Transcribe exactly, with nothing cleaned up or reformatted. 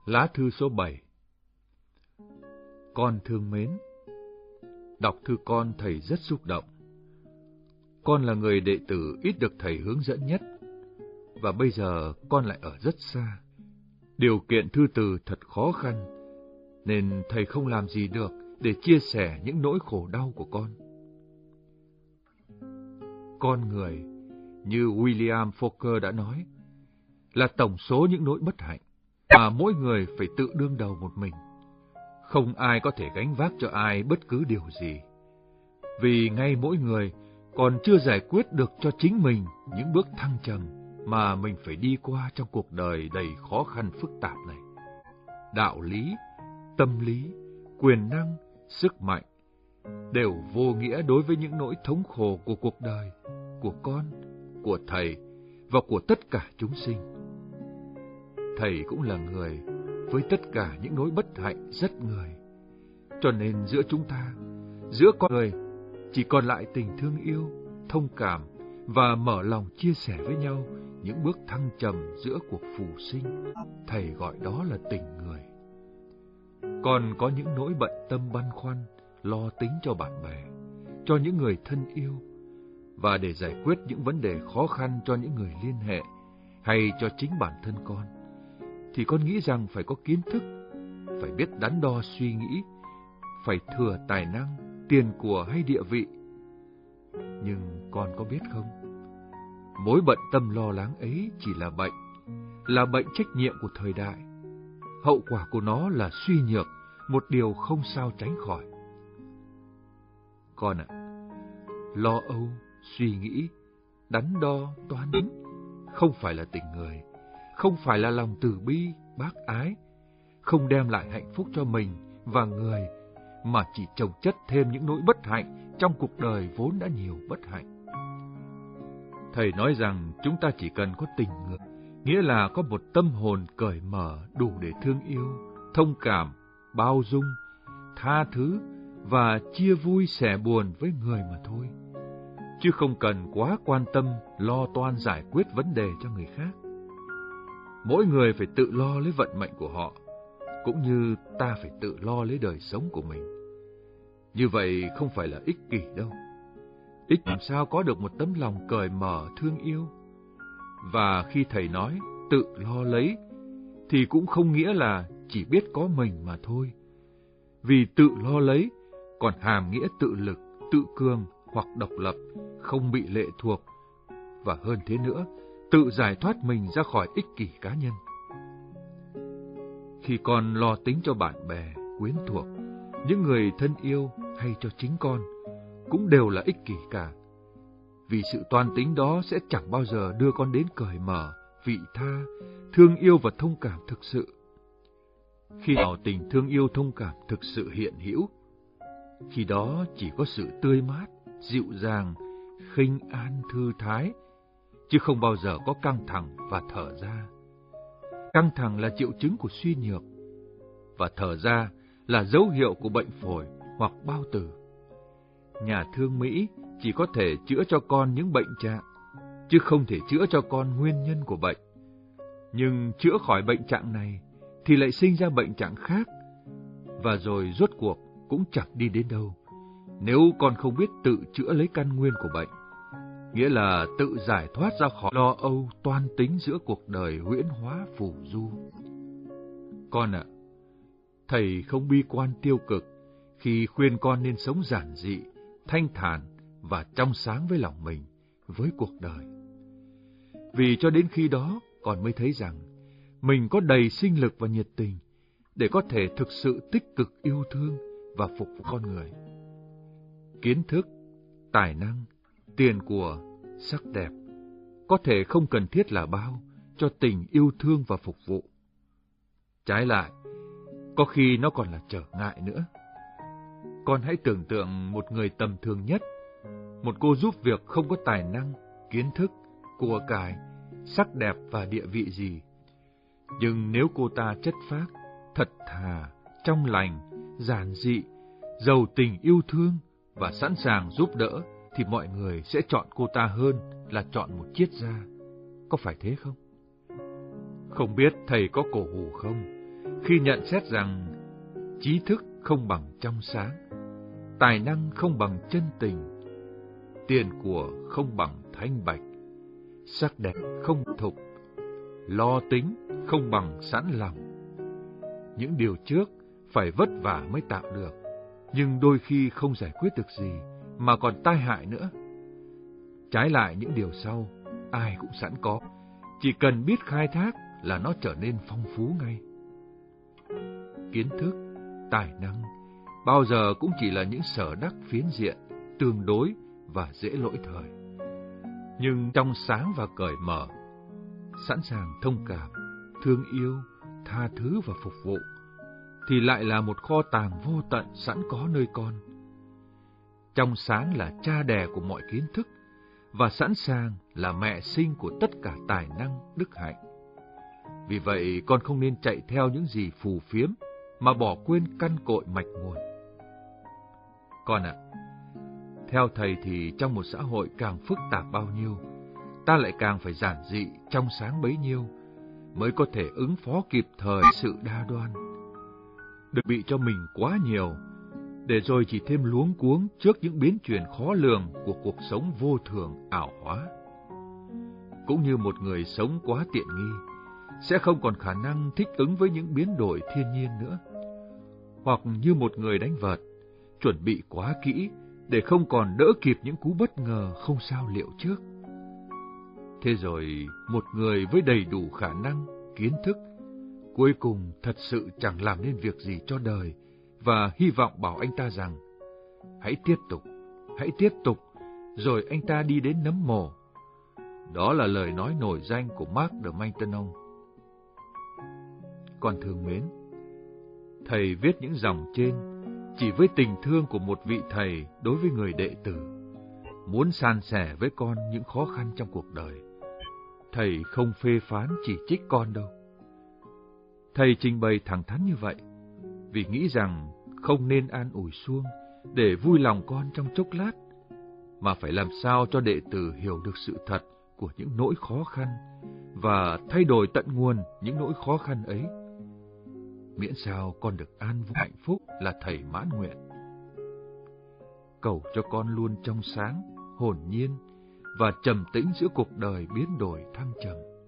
Lá thư số bảy. Con thương mến, đọc thư con thầy rất xúc động. Con là người đệ tử ít được thầy hướng dẫn nhất, và bây giờ con lại ở rất xa. Điều kiện thư từ thật khó khăn, nên thầy không làm gì được để chia sẻ những nỗi khổ đau của con. Con người, như William Faulkner đã nói, là tổng số những nỗi bất hạnh mà mỗi người phải tự đương đầu một mình. Không ai có thể gánh vác cho ai bất cứ điều gì, vì ngay mỗi người còn chưa giải quyết được cho chính mình những bước thăng trầm mà mình phải đi qua trong cuộc đời đầy khó khăn phức tạp này. Đạo lý, tâm lý, quyền năng, sức mạnh đều vô nghĩa đối với những nỗi thống khổ của cuộc đời, của con, của thầy và của tất cả chúng sinh. Thầy cũng là người với tất cả những nỗi bất hạnh rất người. Cho nên giữa chúng ta, giữa con người, chỉ còn lại tình thương yêu, thông cảm và mở lòng chia sẻ với nhau những bước thăng trầm giữa cuộc phù sinh. Thầy gọi đó là tình người. Còn có những nỗi bận tâm băn khoăn, lo tính cho bạn bè, cho những người thân yêu, và để giải quyết những vấn đề khó khăn cho những người liên hệ hay cho chính bản thân con, thì con nghĩ rằng phải có kiến thức, phải biết đắn đo suy nghĩ, phải thừa tài năng, tiền của hay địa vị. Nhưng con có biết không, mối bận tâm lo lắng ấy chỉ là bệnh, là bệnh trách nhiệm của thời đại. Hậu quả của nó là suy nhược, một điều không sao tránh khỏi. Con ạ, lo âu, suy nghĩ, đắn đo, toan tính không phải là tình người, không phải là lòng từ bi, bác ái, không đem lại hạnh phúc cho mình và người, mà chỉ chồng chất thêm những nỗi bất hạnh trong cuộc đời vốn đã nhiều bất hạnh. Thầy nói rằng chúng ta chỉ cần có tình người, nghĩa là có một tâm hồn cởi mở đủ để thương yêu, thông cảm, bao dung, tha thứ và chia vui sẻ buồn với người mà thôi, chứ không cần quá quan tâm lo toan giải quyết vấn đề cho người khác. Mỗi người phải tự lo lấy vận mệnh của họ, cũng như ta phải tự lo lấy đời sống của mình. Như vậy không phải là ích kỷ đâu. Ích làm sao có được một tấm lòng cởi mở thương yêu. Và khi thầy nói tự lo lấy, thì cũng không nghĩa là chỉ biết có mình mà thôi. Vì tự lo lấy còn hàm nghĩa tự lực, tự cường hoặc độc lập, không bị lệ thuộc, và hơn thế nữa, tự giải thoát mình ra khỏi ích kỷ cá nhân. Khi con lo tính cho bạn bè, quyến thuộc, những người thân yêu hay cho chính con, cũng đều là ích kỷ cả. Vì sự toan tính đó sẽ chẳng bao giờ đưa con đến cởi mở, vị tha, thương yêu và thông cảm thực sự. Khi nào tình thương yêu thông cảm thực sự hiện hữu, khi đó chỉ có sự tươi mát, dịu dàng, khinh an thư thái, chứ không bao giờ có căng thẳng và thở ra. Căng thẳng là triệu chứng của suy nhược, và thở ra là dấu hiệu của bệnh phổi hoặc bao tử. Nhà thương Mỹ chỉ có thể chữa cho con những bệnh trạng, chứ không thể chữa cho con nguyên nhân của bệnh. Nhưng chữa khỏi bệnh trạng này thì lại sinh ra bệnh trạng khác, và rồi rốt cuộc cũng chẳng đi đến đâu, nếu con không biết tự chữa lấy căn nguyên của bệnh, nghĩa là tự giải thoát ra khỏi lo âu toan tính giữa cuộc đời huyễn hóa phù du. Con ạ, thầy không bi quan tiêu cực khi khuyên con nên sống giản dị, thanh thản và trong sáng với lòng mình, với cuộc đời. Vì cho đến khi đó, con mới thấy rằng mình có đầy sinh lực và nhiệt tình để có thể thực sự tích cực yêu thương và phục vụ con người. Kiến thức, tài năng, tiền của, sắc đẹp có thể không cần thiết là bao cho tình yêu thương và phục vụ. Trái lại, có khi nó còn là trở ngại nữa. Con hãy tưởng tượng một người tầm thường nhất, một cô giúp việc không có tài năng, kiến thức, của cải, sắc đẹp và địa vị gì. Nhưng nếu cô ta chất phác, thật thà, trong lành, giản dị, giàu tình yêu thương và sẵn sàng giúp đỡ, thì mọi người sẽ chọn cô ta hơn là chọn một triết gia. Có phải thế không? Không biết thầy có cổ hủ không? khi nhận xét rằng trí thức không bằng trong sáng, tài năng không bằng chân tình, tiền của không bằng thanh bạch, sắc đẹp không thục, lo tính không bằng sẵn lòng. Những điều trước phải vất vả mới tạo được, nhưng đôi khi không giải quyết được gì mà còn tai hại nữa. Trái lại, những điều sau ai cũng sẵn có, chỉ cần biết khai thác là nó trở nên phong phú ngay. Kiến thức, tài năng bao giờ cũng chỉ là những sở đắc phiến diện, tương đối và dễ lỗi thời. Nhưng trong sáng và cởi mở, sẵn sàng thông cảm, thương yêu, tha thứ và phục vụ, thì lại là một kho tàng vô tận sẵn có nơi con. Trong sáng là cha đẻ của mọi kiến thức, và sẵn sàng là mẹ sinh của tất cả tài năng, đức hạnh. Vì vậy, con không nên chạy theo những gì phù phiếm, mà bỏ quên căn cội mạch nguồn. Con ạ, theo thầy thì trong một xã hội càng phức tạp bao nhiêu, ta lại càng phải giản dị, trong sáng bấy nhiêu, mới có thể ứng phó kịp thời sự đa đoan. Đừng bị cho mình quá nhiều, để rồi chỉ thêm luống cuống trước những biến chuyển khó lường của cuộc sống vô thường ảo hóa. Cũng như một người sống quá tiện nghi, sẽ không còn khả năng thích ứng với những biến đổi thiên nhiên nữa. Hoặc như một người đánh vợt, chuẩn bị quá kỹ để không còn đỡ kịp những cú bất ngờ không sao liệu trước. Thế rồi, một người với đầy đủ khả năng, kiến thức, cuối cùng thật sự chẳng làm nên việc gì cho đời, và hy vọng bảo anh ta rằng, hãy tiếp tục, hãy tiếp tục, rồi anh ta đi đến nấm mồ. Đó là lời nói nổi danh của Mark de Maintenon. Con thương mến, thầy viết những dòng trên chỉ với tình thương của một vị thầy đối với người đệ tử, muốn san sẻ với con những khó khăn trong cuộc đời. Thầy không phê phán chỉ trích con đâu. Thầy trình bày thẳng thắn như vậy, vì nghĩ rằng không nên an ủi suông để vui lòng con trong chốc lát, mà phải làm sao cho đệ tử hiểu được sự thật của những nỗi khó khăn và thay đổi tận nguồn những nỗi khó khăn ấy. Miễn sao con được an vui hạnh phúc là thầy mãn nguyện. Cầu cho con luôn trong sáng, hồn nhiên và trầm tĩnh giữa cuộc đời biến đổi thăng trầm.